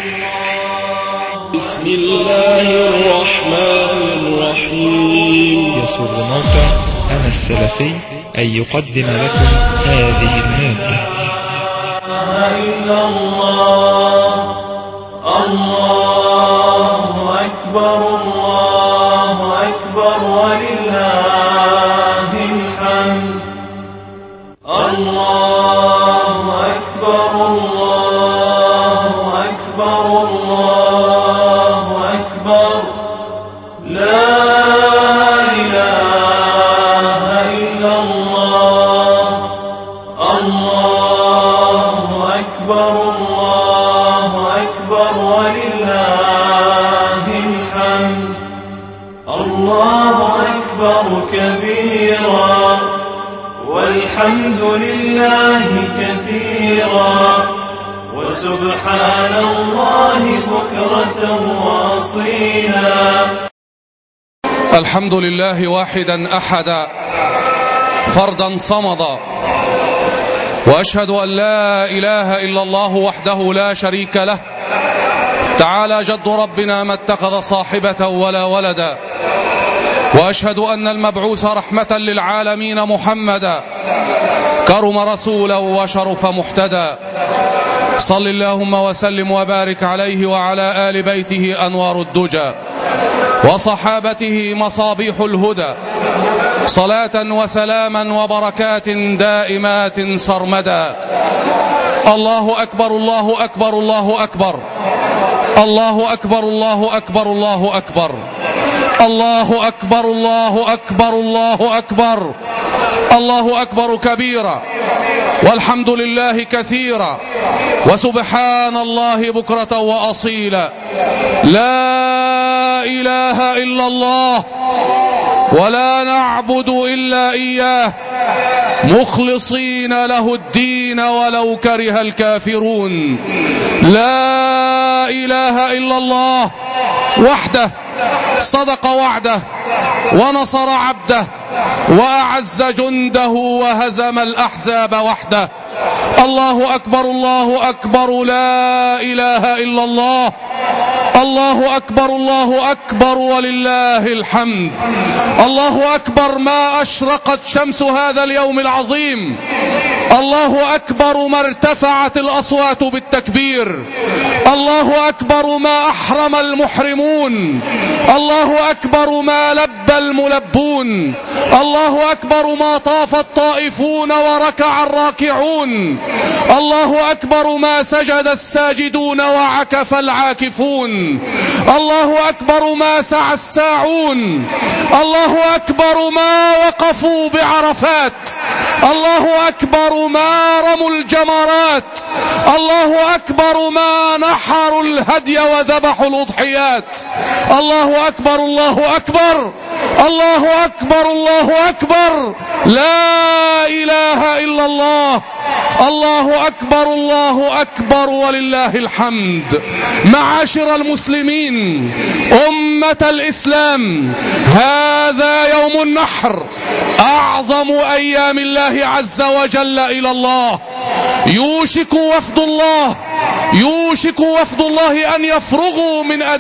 بسم الله الرحمن الرحيم. يسر موقع أنا السلفي أن يقدم لكم هذه المادة. إلا الله الله أكبر الله أكبر ولله الحمد. الله أكبر الله أكبر الله أكبر لا إله إلا الله. الله أكبر الله أكبر ولله الحمد. الله أكبر كبيرا والحمد لله كثيرا وسبحان الله بكرة وأصيلا. الحمد لله واحدا أحدا فردا صمدا، وأشهد أن لا إله إلا الله وحده لا شريك له، تعالى جد ربنا ما اتخذ صاحبة ولا ولدا، وأشهد أن المبعوث رحمة للعالمين محمدا كرم رسولا وشرف محتدا. صل اللهم وسلم وبارك عليه وعلى آل بيته أنوار الدجى وصحابته مصابيح الهدى، صلاة وسلاما وبركات دائمات سرمدا. الله أكبر الله أكبر الله أكبر الله أكبر الله أكبر الله أكبر الله أكبر الله أكبر الله أكبر الله أكبر كبيرا والحمد لله كثيرا وسبحان الله بكرة وأصيلا. لا إله إلا الله ولا نعبد إلا إياه مخلصين له الدين ولو كره الكافرون. لا إله إلا الله وحده صدق وعده ونصر عبده وأعز جنده وهزم الأحزاب وحده. الله أكبر الله أكبر لا إله إلا الله. الله أكبر الله أكبر ولله الحمد. الله أكبر ما أشرقت شمس هذا اليوم العظيم. الله أكبر ما ارتفعت الأصوات بالتكبير. الله أكبر ما أحرم المحرمون. الله أكبر ما لبى الملبون. الله أكبر ما طاف الطائفون وركع الراكعون. الله أكبر ما سجد الساجدون وعكف العاكفون. الله أكبر ما سعى الساعون. الله أكبر ما وقفوا بعرفات. الله أكبر ما رموا الجمرات. الله أكبر ما نحروا الهدي وذبحوا الأضحيات. الله أكبر الله أكبر الله أكبر الله أكبر لا إله إلا الله. الله أكبر الله أكبر ولله الحمد. معاشر المسلمين أمة الإسلام، هذا يوم النحر، أعظم أيام الله عز وجل إلى الله. يوشك وفد الله أن يفرغوا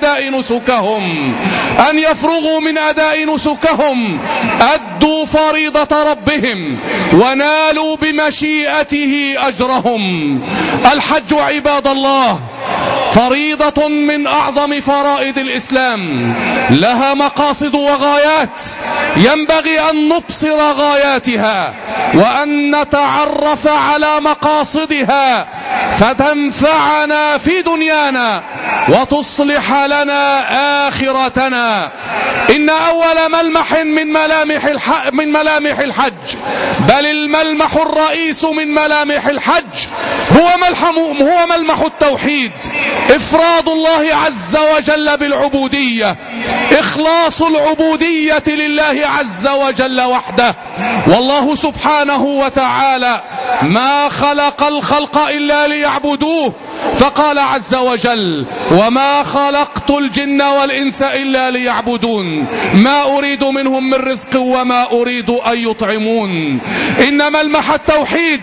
من أداء نسكهم أدوا فريضة ربهم ونالوا بمشيئته أجرهم. الحج عباد الله فريضة من أعظم فرائض الإسلام، لها مقاصد وغايات ينبغي أن نبصر غاياتها وأن نتعرف على مقاصدها فتنفعنا في دنيانا وتصلح لنا آخرتنا. إن أول ملمح من ملامح الحج، بل الملمح الرئيس من ملامح الحج هو ملمح التوحيد، إفراد الله عز وجل بالعبودية، إخلاص العبودية لله عز وجل وحده. والله سبحانه وتعالى ما خلق الخلق إلا ليعبدوه، فقال عز وجل وما خلقت الجن والإنس إلا ليعبدون ما أريد منهم من رزق وما أريد أن يطعمون. إن ملمح التوحيد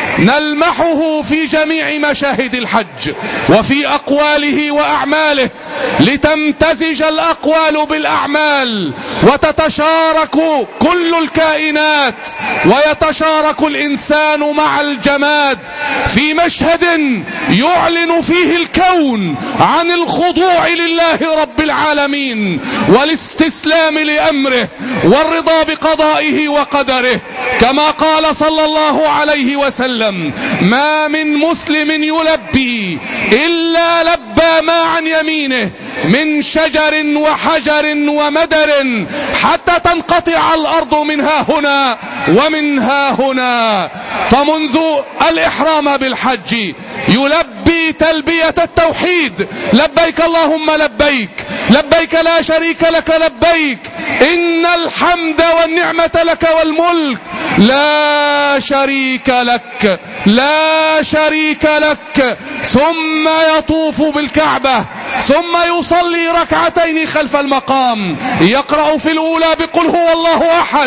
نلمحه في جميع مشاهد الحج وفي أقواله وأعماله، لتمتزج الأقوال بالأعمال وتتشارك كل الكائنات ويتشارك الإنسان مع الجماد في مشهد يعلن فيه الكون عن الخضوع لله رب العالمين والاستسلام لأمره والرضا بقضائه وقدره، كما قال صلى الله عليه وسلم ما من مسلم يلبي إلا لبى ما عن يمينه من شجر وحجر ومدر حتى تنقطع الأرض منها هنا ومنها هنا. فمنذ الإحرام بالحج يلبي تلبية التوحيد، لبيك اللهم لبيك، لبيك لا شريك لك لبيك، إن الحمد والنعمة لك والملك لا شريك لك، لا شريك لك. ثم يطوف بالكعبة، ثم يصلي ركعتين خلف المقام، يقرأ في الأولى بقل هو الله أحد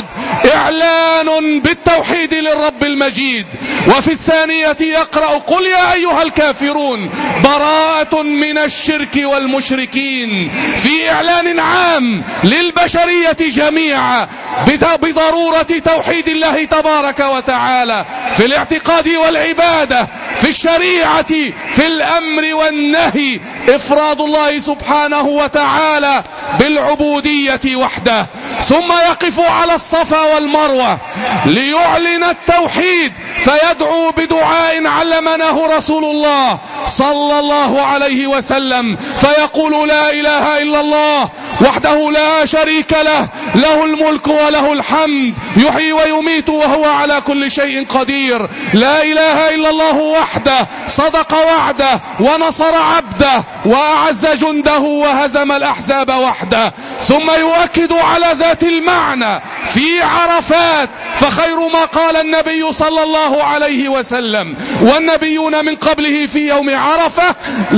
إعلان بالتوحيد للرب المجيد، وفي الثانية يقرأ قل يا أيها الكافرون براءة من الشرك والمشركين، في إعلان عام للبشرية جميعا بضرورة توحيد الله تبارك وتعالى في الاعتقاد والعبادة، في الشريعة، في الأمر والنهي، إفراد الله سبحانه وتعالى بالعبودية وحده. ثم يقف على الصفا والمروة ليعلن التوحيد، فيدعو بدعاء علمناه رسول الله صلى الله عليه وسلم، فيقول لا إله إلا الله وحده لا شريك له، له الملك وله الحمد يحيي ويميت وهو على كل شيء قدير، لا إله إلا الله وحده صدق وعده ونصر عبده وأعز جنده وهزم الأحزاب وحده. ثم يؤكد على ذات المعنى في عرفات، فخير ما قال النبي صلى الله عليه وسلم والنبيون من قبله في يوم عرفة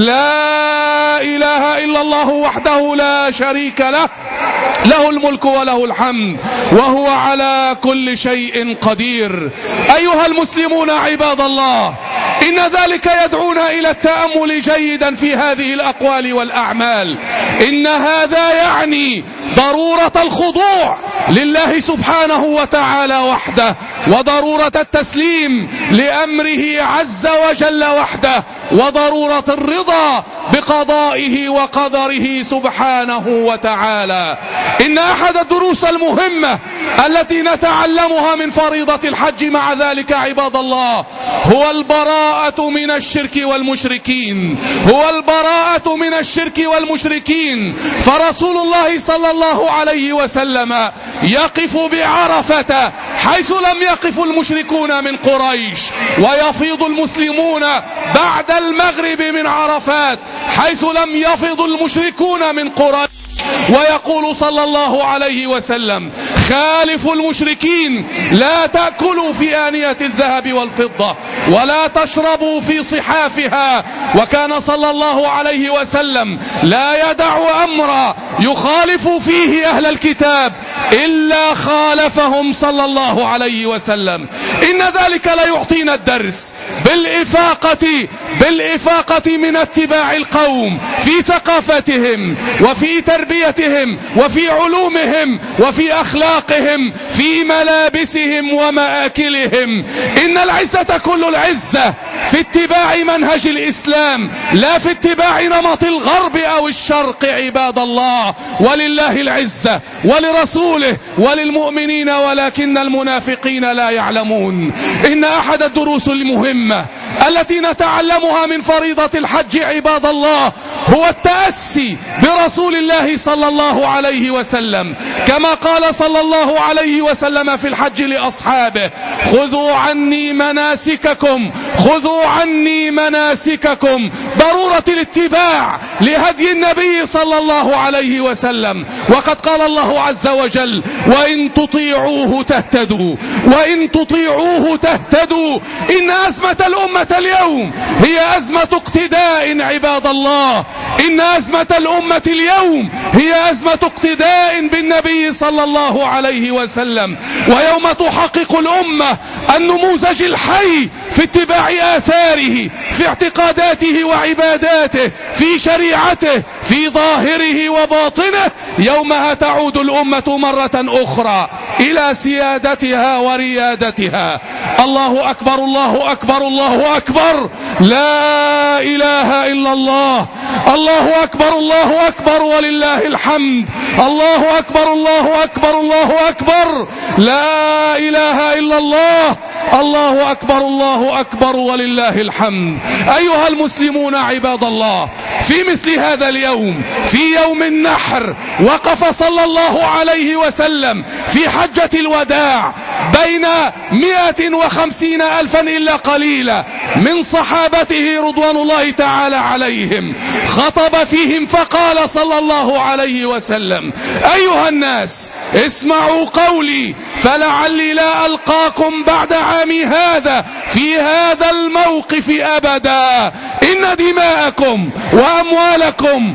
لا إله إلا الله وحده لا شريك له، له الملك وله الحمد وهو على كل شيء قدير. أيها المسلمون عباد الله، إن ذلك يدعونا إلى التأمل جيدا في هذه الأقوال والأعمال. إن هذا يعني ضرورة الخضوع لله سبحانه وتعالى وحده، وضرورة التسليم لأمره عز وجل وحده، وضرورة الرضا بقضائه وقدره سبحانه وتعالى. إن أحد الدروس المهمة التي نتعلمها من فريضة الحج مع ذلك عباد الله هو البراءة من الشرك والمشركين، هو البراءة من الشرك والمشركين. فرسول الله صلى الله عليه وسلم يقف بعرفة حيث لم يقف المشركون من قريش، ويفيض المسلمون بعد المغرب من عرفات حيث لم يفض المشركون من قريش، ويقول صلى الله عليه وسلم خالفوا المشركين، لا تأكلوا في آنية الذهب والفضة ولا تشربوا في صحافها. وكان صلى الله عليه وسلم لا يدع أمرا يخالف فيه أهل الكتاب إلا خالفهم صلى الله عليه وسلم. إن ذلك لا يعطينا الدرس بالإفاقة من اتباع القوم في ثقافتهم وفي تربيتهم وفي علومهم وفي أخلاقهم في ملابسهم ومآكلهم. إن العزة كل العزة في اتباع منهج الإسلام لا في اتباع نمط الغرب أو الشرق عباد الله. ولله العزة ولرسوله وللمؤمنين ولكن المنافقين لا يعلمون. إن أحد الدروس المهمة التي نتعلمها من فريضة الحج عباد الله هو التأسي برسول الله صلى الله عليه وسلم، كما قال صلى الله عليه وسلم في الحج لأصحابه: خذوا عني مناسككم، خذوا عني مناسككم. ضرورة الاتباع لهدي النبي صلى الله عليه وسلم. وقد قال الله عز وجل: وإن تطيعوه تهتدوا، وإن تطيعوه تهتدوا. إن أزمة الأمة اليوم هي أزمة اقتداء عباد الله، إن أزمة الأمة اليوم هي أزمة اقتداء بالنبي صلى الله عليه وسلم. ويوم تحقق الأمة النموذج الحي في اتباع آثاره، في اعتقاداته وعباداته، في شريعته، في ظاهره وباطنه، يومها تعود الأمة مرة أخرى إلى سيادتها وريادتها. الله أكبر، الله أكبر، الله أكبر، لا إله إلا الله. الله أكبر، الله أكبر، ولله الحمد. الله أكبر، الله أكبر، الله أكبر، لا إله إلا الله. الله أكبر، الله أكبر، ولله الحمد. أيها المسلمون عباد الله، في مثل هذا اليوم، في يوم النحر، وقف صلى الله عليه وسلم في حجة الوداع بين 150,000 إلا قليلا من صحابته رضوان الله تعالى عليهم، خطب فيهم فقال صلى الله عليه وسلم: أيها الناس، اسمعوا قولي، فلعلي لا ألقاكم بعد عامي هذا في هذا الموقف أبدا. إن دماءكم وأموالكم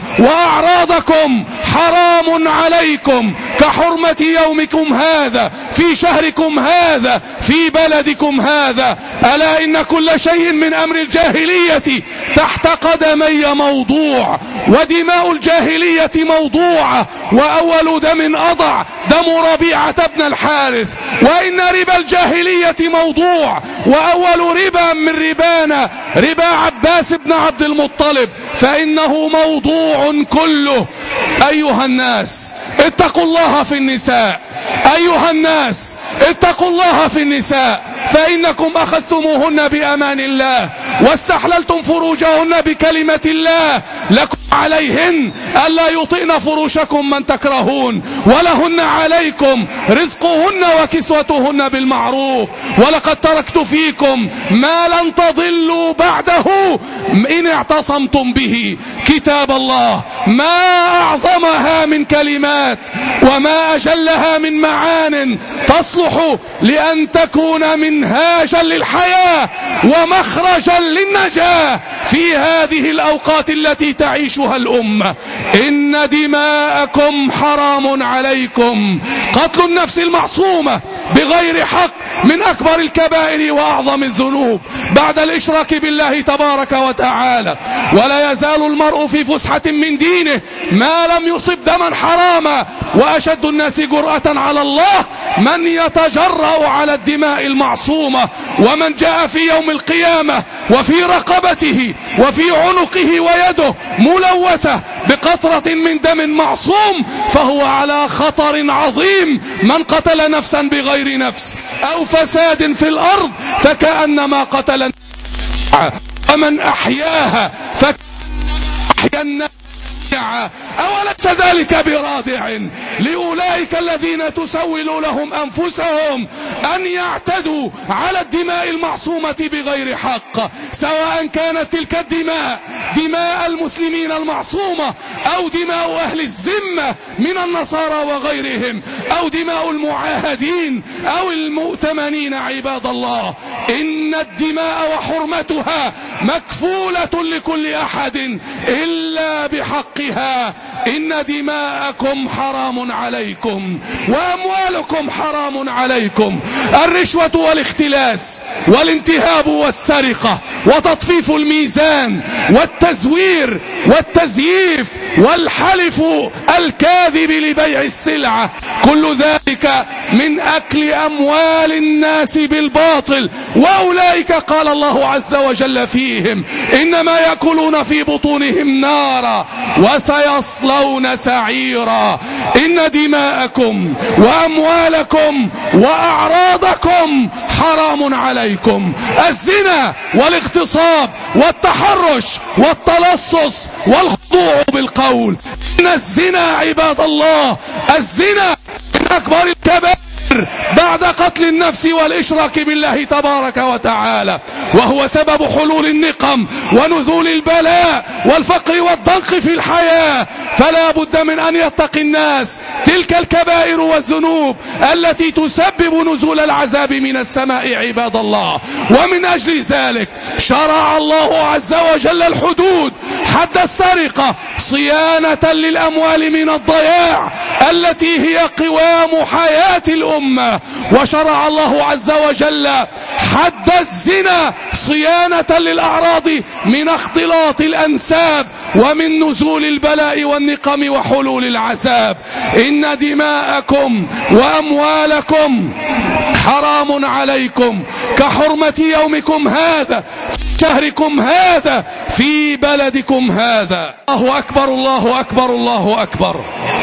وأعراضكم حرام عليكم كحرمة يومكم هذا في شهركم هذا في بلدكم هذا. ألا إن كل شيء من أمر الجاهلية تحت قدمي موضوع، ودماء الجاهلية موضوعة، وأول دم أضع دم ربيعة بن الحارث. وإن ربا الجاهلية موضوع، وأول ربا من ربانا ربا عباس بن عبد المطلب، فإنه موضوع كله. أيها الناس، اتقوا الله في النساء. أيها الناس، اتقوا الله في النساء، فإنكم أخذتموهن بأمان الله واستحللتم فروجهن بكلمة الله. لكم عليهن ألا يطئن فروشكم من تكرهون، ولهن عليكم رزقهن وكسوتهن بالمعروف. ولقد تركت فيكم ما لن تضلوا بعده إن اعتصمتم به، كتاب الله. ما أعظمها من كلمات، وما أجلها من معان تصلح لأن تكون منهاجا للحياة ومخرجا للنجاة في هذه الأوقات التي تعيشها الأمة. إن دماءكم حرام عليكم. قتل النفس المعصومة بغير حق من أكبر الكبائر وأعظم الذنوب بعد الإشراك بالله تبارك وتعالى. ولا يزال المرء في فسحة من دينه ما لم يصب دما حراما. وأشد الناس جرأة على الله من يتجرأ على الدماء المعصومة. ومن جاء في يوم القيامة وفي رقبته وفي عنقه ويده ملوثة بقطرة من دم معصوم فهو على خطر عظيم. من قتل نفسا بغير نفس أو فساد في الأرض فكأنما قتل الناس، ومن أحياها فكأنما أحيا الناس. أوليس ذلك برادع لأولئك الذين تسول لهم أنفسهم أن يعتدوا على الدماء المعصومة بغير حق، سواء كانت تلك الدماء دماء المسلمين المعصومة أو دماء أهل الذمة من النصارى وغيرهم أو دماء المعاهدين أو المؤتمنين. عباد الله، إن الدماء وحرمتها مكفولة لكل أحد إلا بحقها. إن دماءكم حرام عليكم وأموالكم حرام عليكم. الرشوة والاختلاس والانتهاب والسرقة وتطفيف الميزان والتزوير والتزييف والحلف الكاذب لبيع السلعة، كل ذلك من أكل أموال الناس بالباطل وأولئك قال الله عز وجل فيهم إنما يأكلون في بطونهم نارا وسيصلون سعيرا. إن دماءكم وأموالكم وأعراضكم حرام عليكم. الزنا والاغتصاب والتحرش والتلصص والخضوع بالقول. إن الزنا عباد الله، الزنا من أكبر الكبائر بعد قتل النفس والإشراك بالله تبارك وتعالى، وهو سبب حلول النقم ونزول البلاء والفقر والضنك في الحياة. فلا بد من أن يتقي الناس تلك الكبائر والذنوب التي تسبب نزول العذاب من السماء عباد الله. ومن أجل ذلك شرع الله عز وجل الحدود، حد السرقة صيانة للأموال من الضياع التي هي قوام حياة الأمة. وشرع الله عز وجل حد الزنا صيانة للأعراض من اختلاط الأنساب ومن نزول البلاء والنقم وحلول العذاب. إن دماءكم وأموالكم حرام عليكم كحرمة يومكم هذا في شهركم هذا في بلدكم هذا. الله أكبر الله أكبر الله أكبر،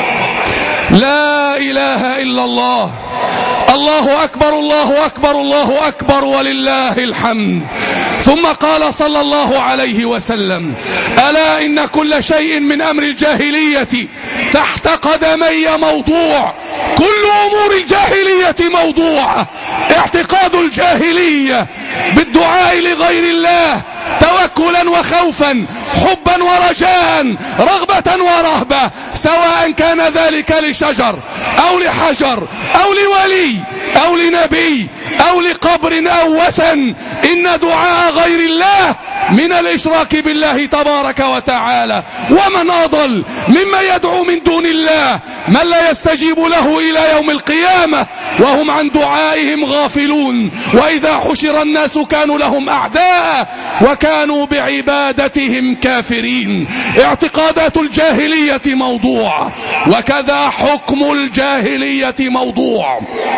لا إله إلا الله. الله أكبر الله أكبر الله أكبر ولله الحمد. ثم قال صلى الله عليه وسلم: ألا إن كل شيء من أمر الجاهلية تحت قدمي موضوع. كل أمور الجاهلية موضوعة. اعتقاد الجاهلية بالدعاء لغير الله توكلا وخوفا، حبا ورجاء، رغبة ورهبة، سواء كان ذلك لشجر أو لحجر أو لولي أو لنبي أو لقبر أو وثن. إن دعاء غير الله من الإشراك بالله تبارك وتعالى. ومن أضل مما يدعو من دون الله من لا يستجيب له إلى يوم القيامة وهم عن دعائهم غافلون. وإذا حشر الناس كانوا لهم أعداء وكانوا بعبادتهم كافرين. اعتقادات الجاهلية موضوع، وكذا حكم الجاهلية موضوع.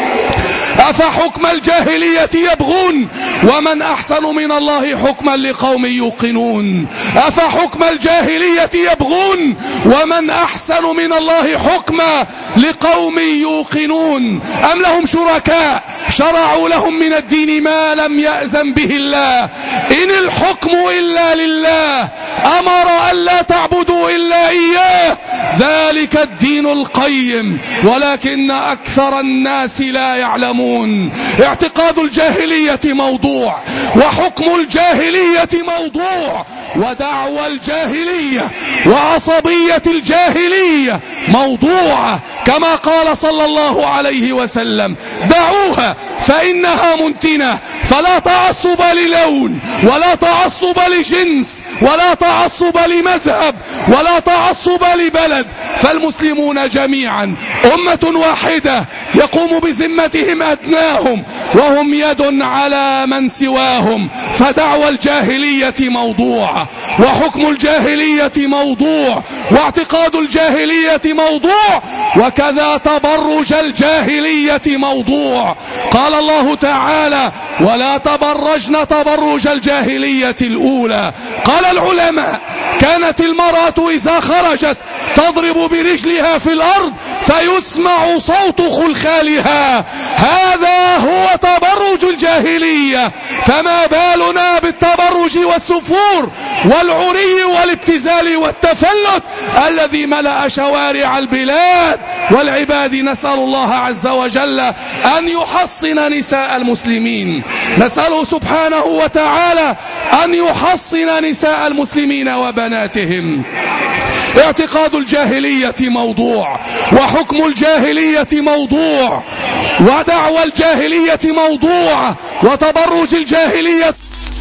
أفحكم الجاهلية يبغون ومن أحسن من الله حكما لقوم يوقنون. أفحكم الجاهلية يبغون ومن أحسن من الله حكما لقوم يوقنون. أم لهم شركاء شرعوا لهم من الدين ما لم يأذن به الله. إن الحكم إلا لله، أمر ألا تعبدوا إلا إياه، ذلك الدين القيم ولكن أكثر الناس لا يعلمون. اعتقاد الجاهلية موضوع، وحكم الجاهلية موضوع، ودعوى الجاهلية وعصبية الجاهلية موضوعة. كما قال صلى الله عليه وسلم: دعوها فإنها منتنة. فلا تعصب للون ولا تعصب لجنس ولا تعصب لمذهب ولا تعصب لبلد، فالمسلمون جميعا أمة واحدة يقوم بذمتهم أدناهم وهم يد على من سواهم. فدعوى الجاهلية موضوع، وحكم الجاهلية موضوع، واعتقاد الجاهلية موضوع، وكذا تبرج الجاهلية موضوع. قال الله تعالى: ولا تبرجن تبرج الجاهلية الأولى. قال العلماء: كانت المرأة إذا خرجت تضرب برجلها في الأرض فيسمع صوت خلخالها. هذا هو تبرج الجاهلية. فما بالنا بالتبرج والسفور والعري والابتذال والتفلت الذي ملأ شوارع البلاد والعباد. نسأل الله عز وجل أن يحصن نساء المسلمين، نسأله سبحانه وتعالى أن يحصن نساء المسلمين وبناتهم. اعتقاد الجاهلية موضوع، وحكم الجاهلية موضوع، ودعوى الجاهلية موضوع، وتبرج الجاهلية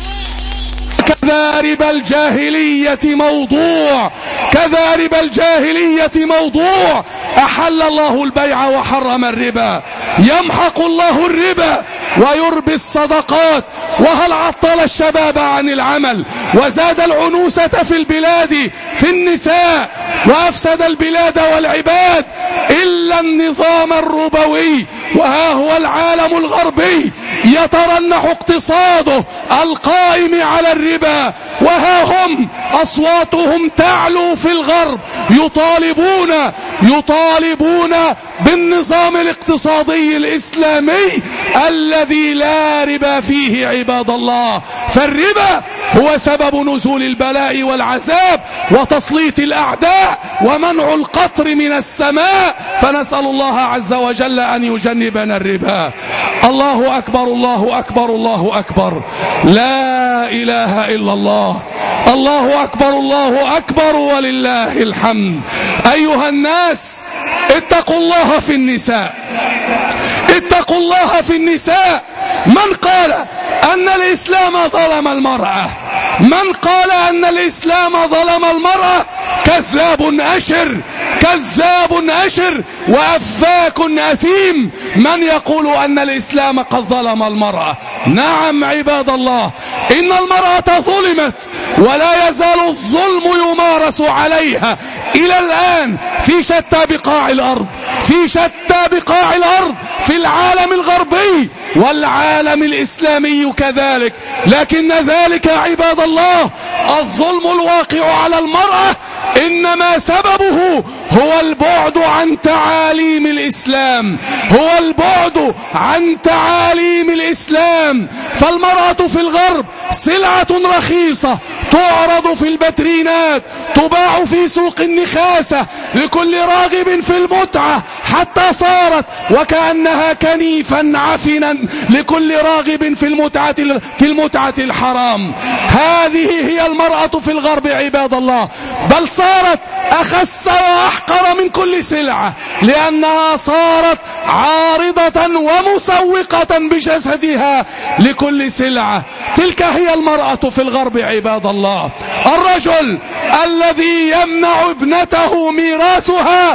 كذارب الجاهلية موضوع، كذارب الجاهلية موضوع. أحل الله البيع وحرم الربا، يمحق الله الربا ويربي الصدقات. وهل عطل الشباب عن العمل وزاد العنوسة في البلاد في النساء وأفسد البلاد والعباد إلا النظام الربوي. وها هو العالم الغربي يترنح اقتصاده القائم على الربا، وها هم أصواتهم تعلو في الغرب يطالبون بالنظام الاقتصادي الإسلامي الذي لا ربا فيه عباد الله. فالربا هو سبب نزول البلاء والعذاب وتسليط الأعداء ومنع القطر من السماء، فنسأل الله عز وجل أن يجنبنا الربا. الله أكبر الله أكبر الله أكبر، لا إله إلا الله، الله أكبر الله أكبر ولله الحمد. أيها الناس، اتقوا الله في النساء، اتقوا الله في النساء. من قال أن الإسلام ظلم المرأة، من قال أن الإسلام ظلم المرأة كذاب أشر، كذاب أشر وأفاك أثيم من يقول أن الإسلام قد ظلم المرأة. نعم عباد الله، إن المرأة ظلمت ولا يزال الظلم يمارس عليها إلى الآن في شتى بقاع الأرض، في شتى بقاع الأرض، في العالم الغربي والعالم الإسلامي كذلك. لكن ذلك عباد الله الظلم الواقع على المرأة إنما سببه هو البعد عن تعاليم الإسلام، هو البعد عن تعاليم الإسلام. فالمرأة في الغرب سلعة رخيصة تعرض في البترينات، تباع في سوق النخاسة لكل راغب في المتعة، حتى صارت وكأنها كنيفا عفنا لكل راغب في المتعة الحرام. هذه هي المرأة في الغرب عباد الله، بل صارت أخس وأحقر من كل سلعة، لأنها صارت عارضة ومسوقة بجسدها لكل سلعة. تلك هي المرأة في الغرب عباد الله. الرجل الذي يمنع ابنته ميراثها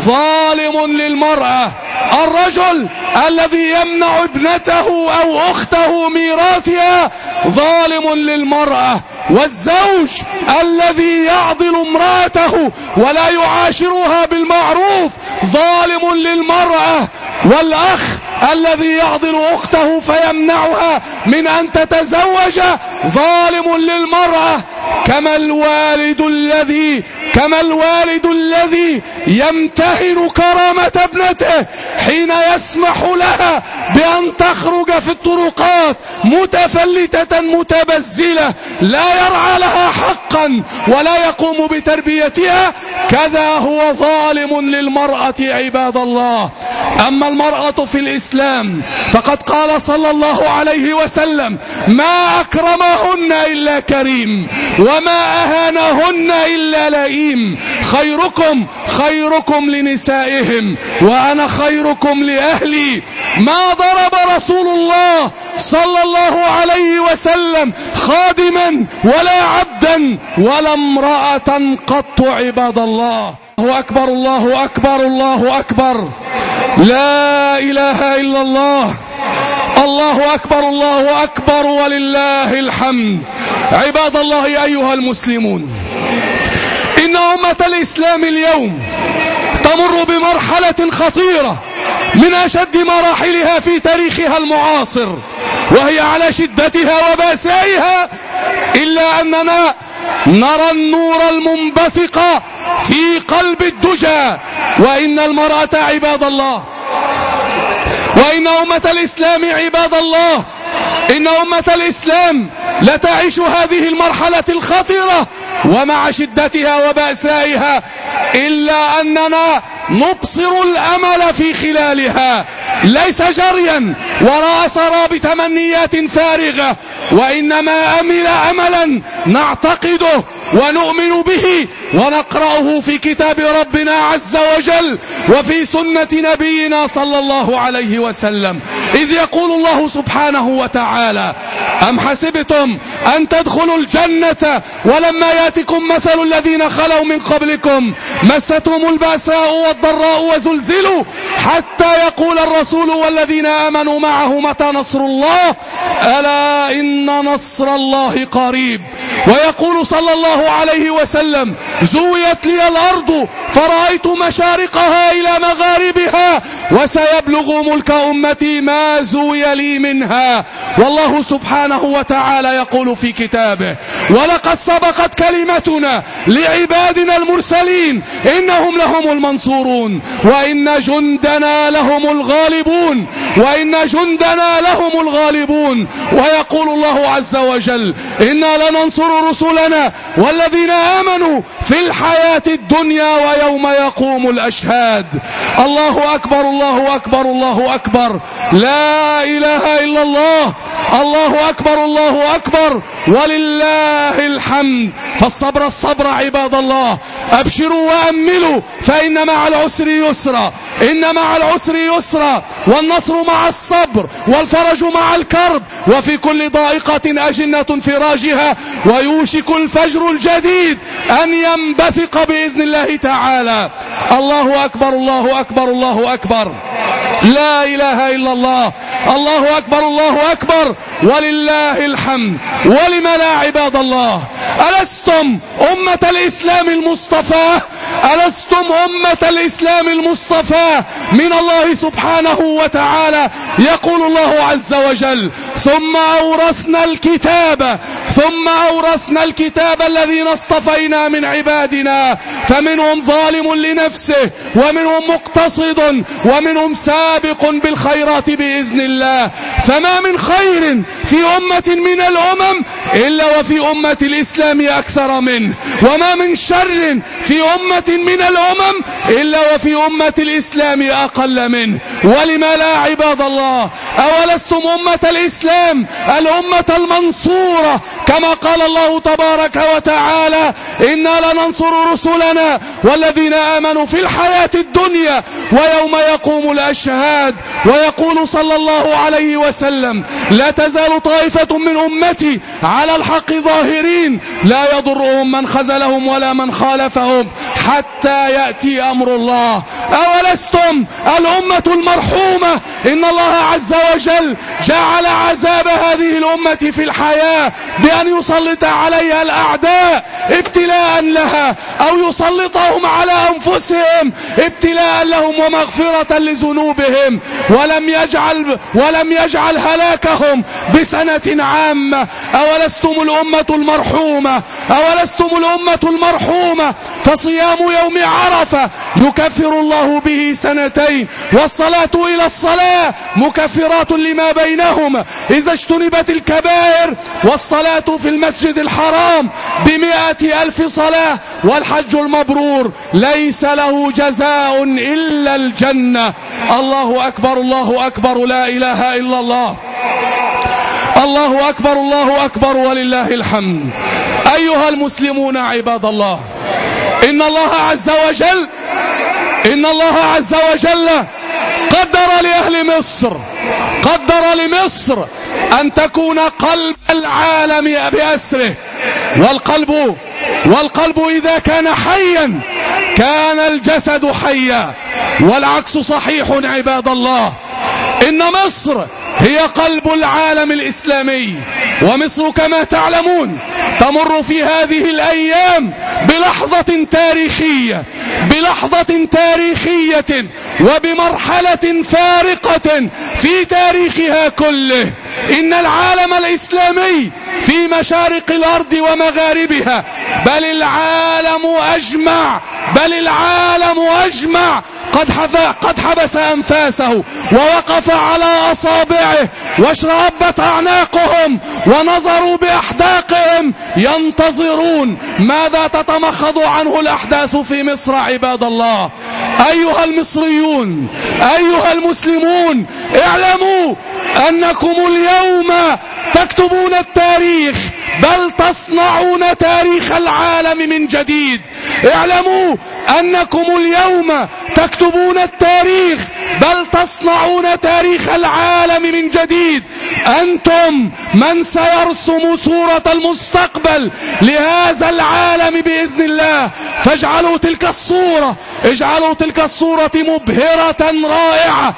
ظالم للمرأة، الرجل الذي يمنع ابنته أو أخته ميراثها ظالم للمرأة، والزوج الذي يعضل امرأته ولا يعاشرها بالمعروف ظالم للمرأة، والأخ الذي يعضل أخته فيمنعها من أن تتزوج ظالم للمرأة. كما الوالد الذي يمتهن كرامة ابنته حين يسمح لها بأن تخرج في الطرقات متفلتة متبذلة لا يرعى لها حقا ولا يقوم بتربيتها، كذا هو ظالم للمرأة عباد الله. أما المرأة في الإسلام فقد قال صلى الله عليه وسلم: ما أكرمهن إلا كريم وما أهانهن إلا لئيم، خيركم لنسائهم وأنا خيركم لأهلي. ما ضرب رسول الله صلى الله عليه وسلم خادما ولا عبدا ولا امرأة قط عباد الله. الله أكبر الله أكبر الله أكبر، لا إله إلا الله، الله أكبر الله أكبر ولله الحمد. عباد الله أيها المسلمون، إن أمة الإسلام اليوم تمر بمرحلة خطيرة من أشد مراحلها في تاريخها المعاصر، وهي على شدتها وبأسائها، إلا أننا نرى النور المنبثق في قلب الدجى. وإن المرأة عباد الله، وإن أمة الإسلام عباد الله، إن أمة الإسلام لتعيش هذه المرحلة الخطيرة ومع شدتها وبأسائها، إلا أننا نبصر الأمل في خلالها، ليس جريا وراء سراب تمنيات فارغة، وإنما أملا نعتقده ونؤمن به ونقرأه في كتاب ربنا عز وجل وفي سنة نبينا صلى الله عليه وسلم، إذ يقول الله سبحانه وتعالى: أم حسبتم أن تدخلوا الجنة ولما يأتكم مثل الذين خلوا من قبلكم مستهم البأساء والضراء وزلزلوا حتى يقول الرسول والذين آمنوا معه متى نصر الله، ألا إن نصر الله قريب. ويقول صلى الله الله عليه وسلم: زويت لي الأرض فرأيت مشارقها إلى مغاربها، وسيبلغ ملك أمتي ما زوي لي منها. والله سبحانه وتعالى يقول في كتابه: ولقد سبقت كلمتنا لعبادنا المرسلين إنهم لهم المنصورون وإن جندنا لهم الغالبون وإن جندنا لهم الغالبون. ويقول الله عز وجل: إنا لننصر رسلنا والذين آمنوا في الحياة الدنيا ويوم يقوم الأشهاد. الله أكبر الله أكبر الله أكبر، لا إله إلا الله، الله أكبر الله أكبر ولله الحمد. فالصبر الصبر عباد الله، أبشروا وأملوا فإن مع العسر يسرا، إن مع العسر يسرا، والنصر مع الصبر والفرج مع الكرب، وفي كل ضائقة أجنة فراجها، ويوشك الفجر الجديد أن ينبثق بإذن الله تعالى. الله أكبر الله أكبر الله أكبر، لا إله إلا الله، الله أكبر الله أكبر ولله الحمد. ولم لا عباد الله؟ ألستم أمة الإسلام المصطفى؟ ألستم أمة الإسلام المصطفى من الله سبحانه وتعالى؟ يقول الله عز وجل: ثم أورثنا الكتاب الذين اصطفينا من عبادنا فمنهم ظالم لنفسه ومنهم مقتصد ومنهم سابق بالخيرات بإذن الله. فما من خير في أمة من الأمم إلا وفي أمة الإسلام أكثر منه، وما من شر في أمة من الأمم إلا وفي أمة الإسلام أقل منه. ولما لا عباد الله؟ أولستم أمة الإسلام الأمة المنصورة كما قال الله تبارك وتعالى: إنا لننصر رسلنا والذين آمنوا في الحياة الدنيا ويوم يقوم الأشهاد. ويقول صلى الله عليه وسلم: لا تزال طائفة من أمتي على الحق ظاهرين لا يضرهم من خذلهم ولا من خالفهم حتى يأتي أمر الله. أولستم الأمة المرحومة؟ إن الله عز وجل جعل عذاب هذه الأمة في الحياة بأن يسلط عليها الأعداء ابتلاء لها، أو يسلطهم على أنفسهم ابتلاء لهم ومغفرة لذنوبهم، ولم يجعل هلاكهم بسنة عامة. أولستم الأمة المرحومة؟ أولستم الأمة المرحومة؟ فصيام يوم عرفة يكفر الله به سنتين، والصلاة إلى الصلاة مكفرات لما بينهما إذا اجتنبت الكبائر، والصلاة في المسجد الحرام ب100,000 صلاة، والحج المبرور ليس له جزاء إلا الجنة. الله أكبر الله أكبر، لا إله إلا الله، الله أكبر الله أكبر ولله الحمد. أيها المسلمون عباد الله، إن الله عز وجل قدر لمصر أن تكون قلب العالم بأسره، والقلب إذا كان حيا كان الجسد حيا، والعكس صحيح عباد الله. إن مصر هي قلب العالم الإسلامي، ومصر كما تعلمون تمر في هذه الأيام بلحظة تاريخية وبمرحلة فارقة في تاريخها كله. إن العالم الإسلامي في مشارق الأرض ومغاربها، بل العالم أجمع قد حبس أنفاسه ووقف على أصابعه واشربت أعناقهم ونظروا بأحداقهم ينتظرون ماذا تتمخض عنه الأحداث في مصر عباد الله. أيها المصريون، أيها المسلمون، اعلموا أنكم اليوم تكتبون التاريخ، بل تصنعون تاريخ العالم من جديد. اعلموا أنكم اليوم تكتبون التاريخ، بل تصنعون تاريخ العالم من جديد. أنتم من سيرسم صورة المستقبل لهذا العالم بإذن الله. فاجعلوا تلك الصورة مبهرة رائعة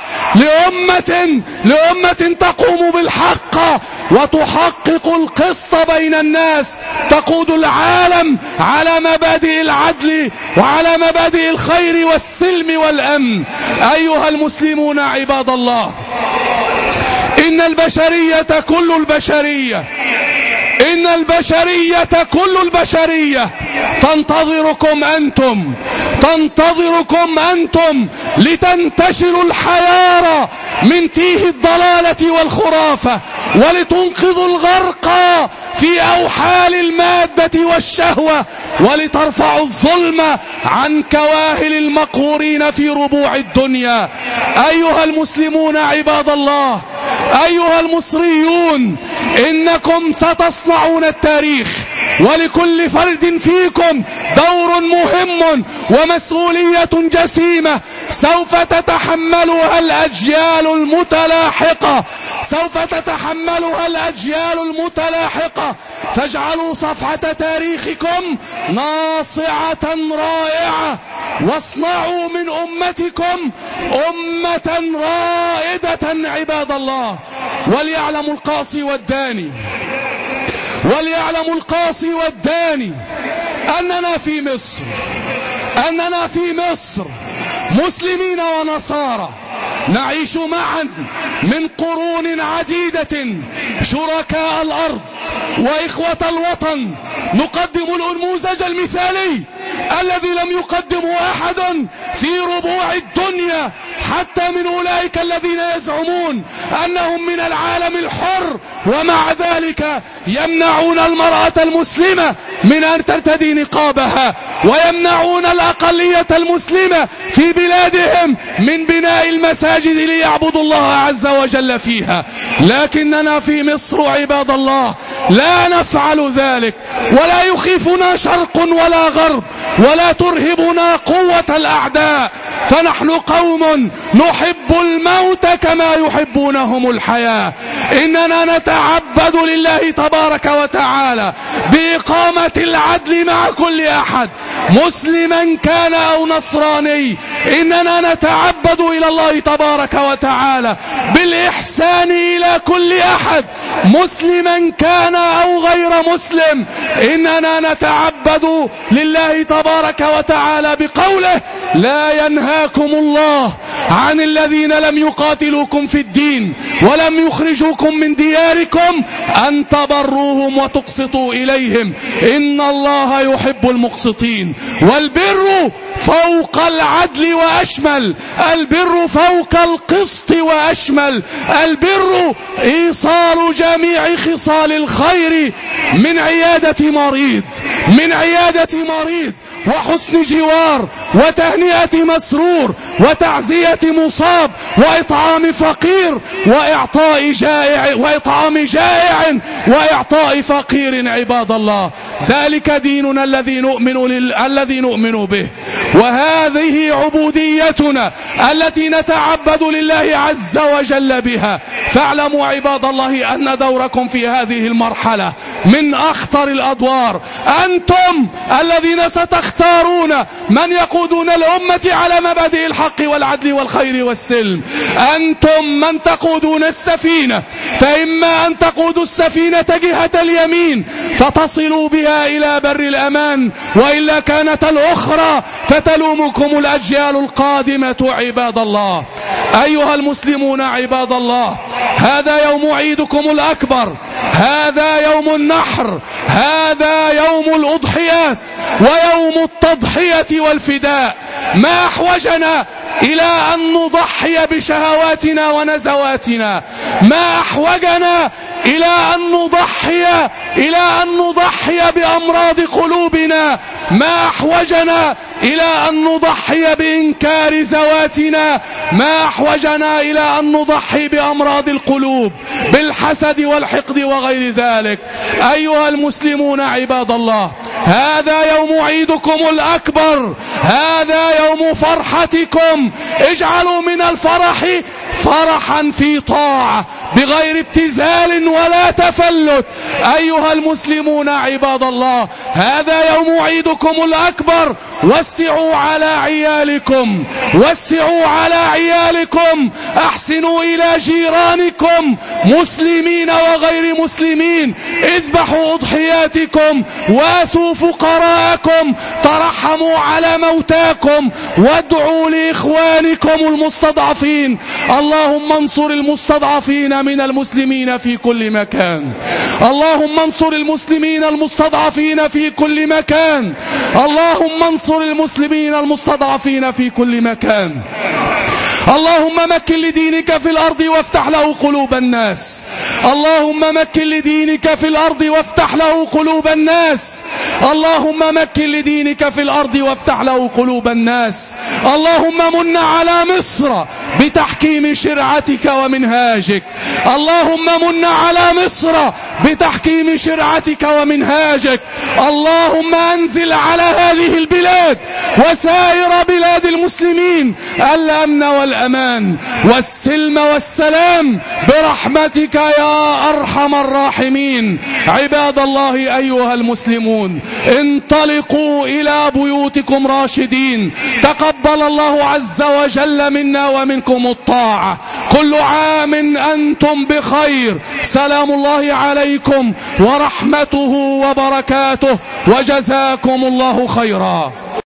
لأمة تقوم بالحق وتحقق القسط بين الناس، تقود العالم على مبادئ العدل وعلى مبادئ الخير والسلم والأمن. أيها المسلمون عباد الله، إن البشرية كل البشرية تنتظركم أنتم لتنتشلوا الحيارى من تيه الضلالة والخرافة، ولتنقذوا الغرق في أوحال المادة والشهوة، ولترفعوا الظلم عن كواهل المقهورين في ربوع الدنيا. أيها المسلمون عباد الله، أيها المصريون، إنكم ستصنعون التاريخ، ولكل فرد فيكم دور مهم ومسؤولية جسيمة سوف تتحملها الأجيال المتلاحقة. فاجعلوا صفحة تاريخكم ناصعة رائعة، واصنعوا من أمتكم أمة رائدة عباد الله. وليعلم القاصي والداني أننا في مصر مسلمين ونصارى نعيش معا من قرون عديدة، شركاء الأرض وإخوة الوطن، نقدم النموذج المثالي الذي لم يقدمه أحد في ربوع الدنيا، حتى من أولئك الذين يزعمون أنهم من العالم الحر، ومع ذلك يمنعون المرأة المسلمة من أن ترتدي نقابها، ويمنعون الأقلية المسلمة في بلادهم من بناء المساجد ليعبدوا الله عز وجل فيها. لكننا في مصر عباد الله لا نفعل ذلك، ولا يخيفنا شرق ولا غرب، ولا ترهبنا قوة الأعداء، فنحن قوم نحب الموت كما يحبونهم الحياة. إننا نتعبد لله تبارك وتعالى بإقامة العدل مع كل أحد، مسلما كان أو نصراني. إننا نتعبد إلى الله تبارك وتعالى بالإحسان إلى كل أحد، مسلما كان أو غير مسلم. إننا نتعبد لله تبارك وتعالى بقوله: لا ينهاكم الله عن الذين لم يقاتلوكم في الدين ولم يخرجوكم من دياركم أن تبروهم وتقسطوا إليهم إن الله يحب المقسطين. والبر فوق العدل وأشمل، البر فوق القسط وأشمل، البر إيصال جميع خصال الخير من عيادة مريض وحسن جوار وتهنئة مسرور وتعزية مصاب وإطعام فقير وإطعام جائع وإعطاء فقير. عباد الله، ذلك ديننا الذي نؤمن به، وهذه عبوديتنا التي نتعبد لله عز وجل بها. فاعلموا عباد الله أن دوركم في هذه المرحلة من أخطر الأدوار. أنتم الذين ستختارون من يقودون الأمة على مبادئ الحق والعدل والخير والسلم. أنتم من تقودون السفينة، فإما أن تقودوا السفينة جهة اليمين فتصلوا بها إلى بر الأمان، وإلا كانت الأخرى فتلومكم الأجيال القادمة. عباد الله، أيها المسلمون عباد الله، هذا يوم عيدكم الأكبر، هذا يوم النحر، هذا يوم الأضحيات ويوم التضحية والفداء. ما أحوجنا إلى أن نضحي بشهواتنا ونزواتنا؟ ما أحوجنا إلى أن نضحي بأمراض قلوبنا، ما أحوجنا إلى أن نضحي بإنكار زواتنا، ما أحوجنا إلى أن نضحي بأمراض القلوب، بالحسد والحقد وغير ذلك. أيها المسلمون عباد الله، هذا يوم عيدكم الأكبر، هذا يوم فرحتكم. اجعلوا من الفرح فرحا في طاعة بغير ابتذال ولا تفلت. أيها المسلمون عباد الله، هذا يوم عيدكم الأكبر. وسعوا على عيالكم، وسعوا على عيالكم، أحسنوا إلى جيرانكم مسلمين وغير مسلمين، اذبحوا أضحياتكم، واسوا فقراءكم، ترحموا على موتاكم، وادعوا لإخوانكم المستضعفين. اللهم انصر المستضعفين من المسلمين في كل مكان، اللهم انصر المسلمين المستضعفين في كل مكان، اللهم انصر المسلمين المستضعفين في كل مكان. اللهم مكن لدينك في الأرض وافتح له قلوب الناس، اللهم مكن لدينك في الأرض وافتح له قلوب الناس، اللهم مكن لدينك في الأرض وافتح له قلوب الناس. اللهم من على مصر بتحكيم شرعتك ومنهاجك، اللهم من على مصر بتحكيم شرعتك ومنهاجك. اللهم أنزل على هذه البلاد وسائر بلاد المسلمين الأمن والأمان والسلم والسلام برحمتك يا أرحم الراحمين. عباد الله أيها المسلمون، انطلقوا إلى بيوتكم راشدين، تقبل الله عز وجل منا ومنكم الطاعة. كل عام أنتم بخير. سلام الله عليكم ورحمته وبركاته، وجزاكم الله خيرا.